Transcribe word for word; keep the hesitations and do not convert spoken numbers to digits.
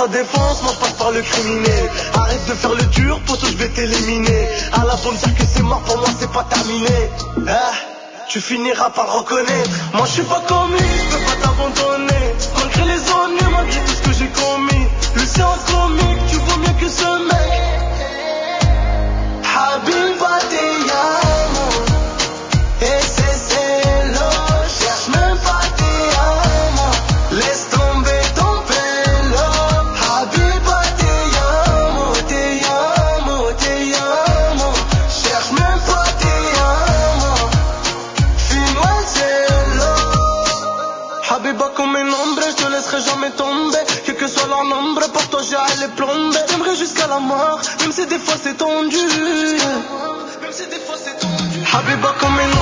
sa défense, moi passe par le criminel. Arrête de faire le dur, poto je vais t'éliminer. À la bombe dire que c'est mort, pour moi c'est pas terminé. Ah, tu finiras par le reconnaître. Moi je suis pas comme lui, je peux pas t'abandonner. Malgré les ennuis, malgré tout ce que j'ai commis. Lui c'est un comique, tu vaux mieux que ce mec. Habiba te amo. Ese celo, cherche même pas te amo. Laisse tomber ton pelo. Habiba te amo, te amo, te amo. Cherche même pas te amo. Fais-moi le celo. Habiba comme un ombre, je te laisserai jamais tomber. Quel que soit leur nombre, pour toi j'ai à les plomber. J'aimerais jusqu'à la mort, même si des fois c'est tendu. Même si des fois c'est tendu. Habiba comme un